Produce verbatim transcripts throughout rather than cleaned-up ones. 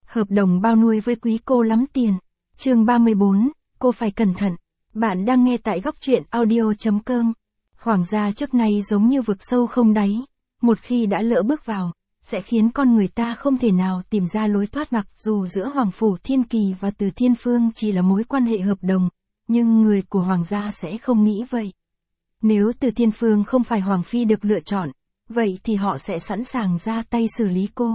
Hợp đồng bao nuôi với quý cô lắm tiền. Chương ba mươi bốn, cô phải cẩn thận. Bạn đang nghe tại góc truyện audio chấm com. Hoàng gia trước nay giống như vực sâu không đáy. Một khi đã lỡ bước vào, sẽ khiến con người ta không thể nào tìm ra lối thoát, mặc dù giữa Hoàng Phủ Thiên Kỳ và Từ Thiên Phương chỉ là mối quan hệ hợp đồng, nhưng người của Hoàng gia sẽ không nghĩ vậy. Nếu Từ Thiên Phương không phải Hoàng Phi được lựa chọn, vậy thì họ sẽ sẵn sàng ra tay xử lý cô.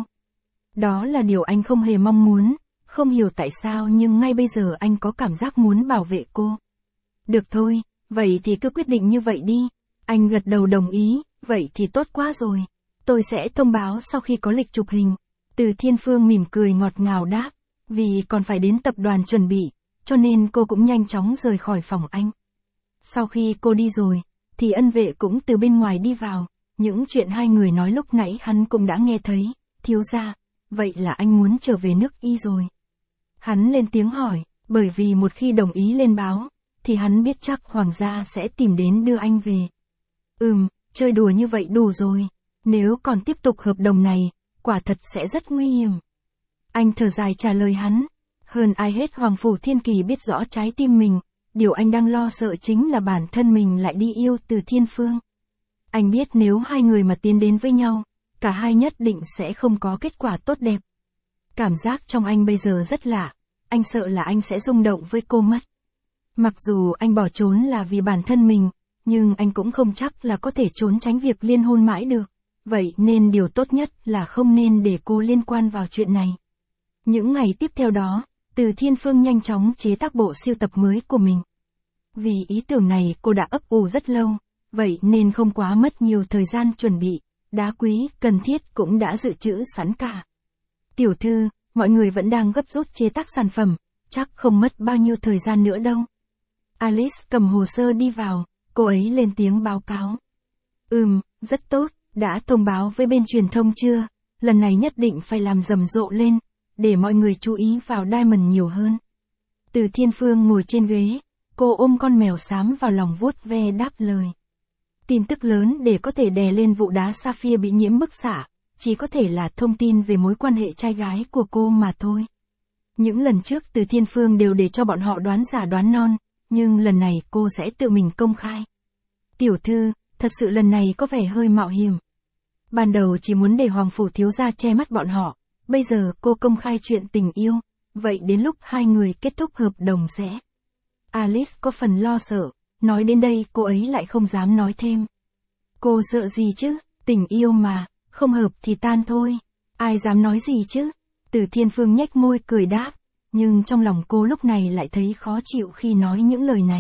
Đó là điều anh không hề mong muốn, không hiểu tại sao nhưng ngay bây giờ anh có cảm giác muốn bảo vệ cô. Được thôi, vậy thì cứ quyết định như vậy đi. Anh gật đầu đồng ý, vậy thì tốt quá rồi. Tôi sẽ thông báo sau khi có lịch chụp hình. Từ Thiên Phương mỉm cười ngọt ngào đáp, vì còn phải đến tập đoàn chuẩn bị, cho nên cô cũng nhanh chóng rời khỏi phòng anh. Sau khi cô đi rồi, thì ân vệ cũng từ bên ngoài đi vào, những chuyện hai người nói lúc nãy hắn cũng đã nghe thấy. Thiếu gia, vậy là anh muốn trở về nước Y rồi. Hắn lên tiếng hỏi, bởi vì một khi đồng ý lên báo, thì hắn biết chắc Hoàng gia sẽ tìm đến đưa anh về. Ừm, chơi đùa như vậy đủ rồi. Nếu còn tiếp tục hợp đồng này, quả thật sẽ rất nguy hiểm. Anh thở dài trả lời hắn. Hơn ai hết Hoàng Phủ Thiên Kỳ biết rõ trái tim mình, điều anh đang lo sợ chính là bản thân mình lại đi yêu Từ Thiên Phương. Anh biết nếu hai người mà tiến đến với nhau, cả hai nhất định sẽ không có kết quả tốt đẹp. Cảm giác trong anh bây giờ rất lạ, anh sợ là anh sẽ rung động với cô mất. Mặc dù anh bỏ trốn là vì bản thân mình, nhưng anh cũng không chắc là có thể trốn tránh việc liên hôn mãi được. Vậy nên điều tốt nhất là không nên để cô liên quan vào chuyện này. Những ngày tiếp theo đó, Từ Thiên Phương nhanh chóng chế tác bộ sưu tập mới của mình. Vì ý tưởng này cô đã ấp ủ rất lâu, vậy nên không quá mất nhiều thời gian chuẩn bị, đá quý cần thiết cũng đã dự trữ sẵn cả. Tiểu thư, mọi người vẫn đang gấp rút chế tác sản phẩm, chắc không mất bao nhiêu thời gian nữa đâu. Alice cầm hồ sơ đi vào, cô ấy lên tiếng báo cáo. Ừm, rất tốt, đã thông báo với bên truyền thông chưa? Lần này nhất định phải làm rầm rộ lên, để mọi người chú ý vào Diamond nhiều hơn. Từ Thiên Phương ngồi trên ghế, cô ôm con mèo xám vào lòng vuốt ve đáp lời. Tin tức lớn để có thể đè lên vụ đá Sapphire bị nhiễm bức xạ, chỉ có thể là thông tin về mối quan hệ trai gái của cô mà thôi. Những lần trước Từ Thiên Phương đều để cho bọn họ đoán giả đoán non, nhưng lần này cô sẽ tự mình công khai. Tiểu thư, thật sự lần này có vẻ hơi mạo hiểm. Ban đầu chỉ muốn để Hoàng Phủ thiếu gia che mắt bọn họ, bây giờ cô công khai chuyện tình yêu, vậy đến lúc hai người kết thúc hợp đồng sẽ... Alice có phần lo sợ, nói đến đây cô ấy lại không dám nói thêm. Cô sợ gì chứ, tình yêu mà, không hợp thì tan thôi, ai dám nói gì chứ. Từ Thiên Phương nhếch môi cười đáp, nhưng trong lòng cô lúc này lại thấy khó chịu khi nói những lời này.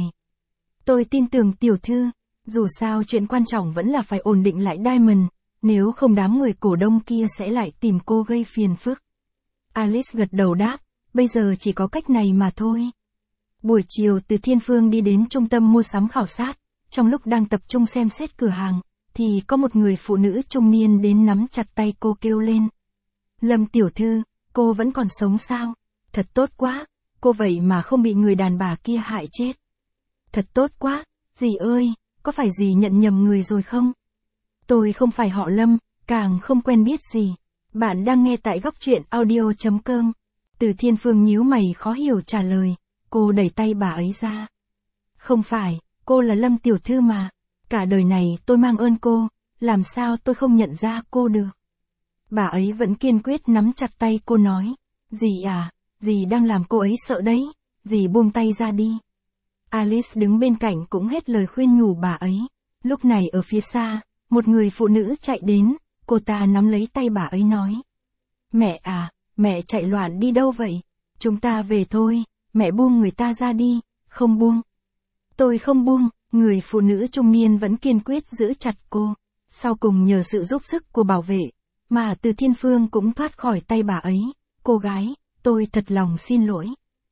Tôi tin tưởng tiểu thư, dù sao chuyện quan trọng vẫn là phải ổn định lại Diamond, nếu không đám người cổ đông kia sẽ lại tìm cô gây phiền phức. Alice gật đầu đáp, bây giờ chỉ có cách này mà thôi. Buổi chiều Từ Thiên Phương đi đến trung tâm mua sắm khảo sát, trong lúc đang tập trung xem xét cửa hàng, thì có một người phụ nữ trung niên đến nắm chặt tay cô kêu lên. Lâm tiểu thư, cô vẫn còn sống sao? Thật tốt quá, cô vậy mà không bị người đàn bà kia hại chết. Thật tốt quá, dì ơi, có phải dì nhận nhầm người rồi không? Tôi không phải họ Lâm, càng không quen biết gì. Bạn đang nghe tại góc truyện audio chấm com. Từ Thiên Phương nhíu mày khó hiểu trả lời, cô đẩy tay bà ấy ra. Không phải, cô là Lâm tiểu thư mà. Cả đời này tôi mang ơn cô, làm sao tôi không nhận ra cô được. Bà ấy vẫn kiên quyết nắm chặt tay cô nói, dì à, dì đang làm cô ấy sợ đấy, dì buông tay ra đi. Alice đứng bên cạnh cũng hết lời khuyên nhủ bà ấy. Lúc này ở phía xa, một người phụ nữ chạy đến, cô ta nắm lấy tay bà ấy nói. Mẹ à, mẹ chạy loạn đi đâu vậy? Chúng ta về thôi, mẹ buông người ta ra đi, không buông. Tôi không buông, người phụ nữ trung niên vẫn kiên quyết giữ chặt cô. Sau cùng nhờ sự giúp sức của bảo vệ, mà Từ Thiên Phương cũng thoát khỏi tay bà ấy. Cô gái, tôi thật lòng xin lỗi.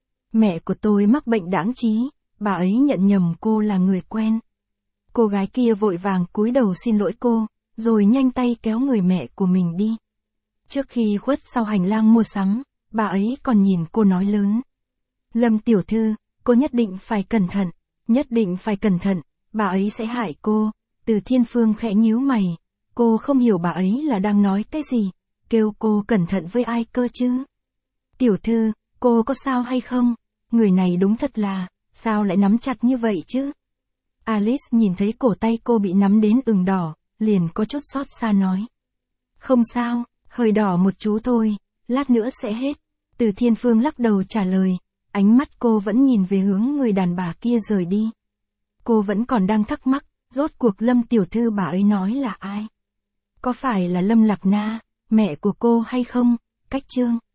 Mẹ của tôi mắc bệnh đãng trí, bà ấy nhận nhầm cô là người quen. Cô gái kia vội vàng cúi đầu xin lỗi cô, rồi nhanh tay kéo người mẹ của mình đi. Trước khi khuất sau hành lang mua sắm, bà ấy còn nhìn cô nói lớn. Lâm tiểu thư, cô nhất định phải cẩn thận, nhất định phải cẩn thận, bà ấy sẽ hại cô. Từ Thiên Phương khẽ nhíu mày, cô không hiểu bà ấy là đang nói cái gì, kêu cô cẩn thận với ai cơ chứ. Tiểu thư, cô có sao hay không? Người này đúng thật là, sao lại nắm chặt như vậy chứ? Alice nhìn thấy cổ tay cô bị nắm đến ửng đỏ, liền có chút xót xa nói. Không sao, hơi đỏ một chú thôi, lát nữa sẽ hết. Từ Thiên Phương lắc đầu trả lời, ánh mắt cô vẫn nhìn về hướng người đàn bà kia rời đi. Cô vẫn còn đang thắc mắc, rốt cuộc Lâm tiểu thư bà ấy nói là ai? Có phải là Lâm Lạc Na, mẹ của cô hay không? Cách chương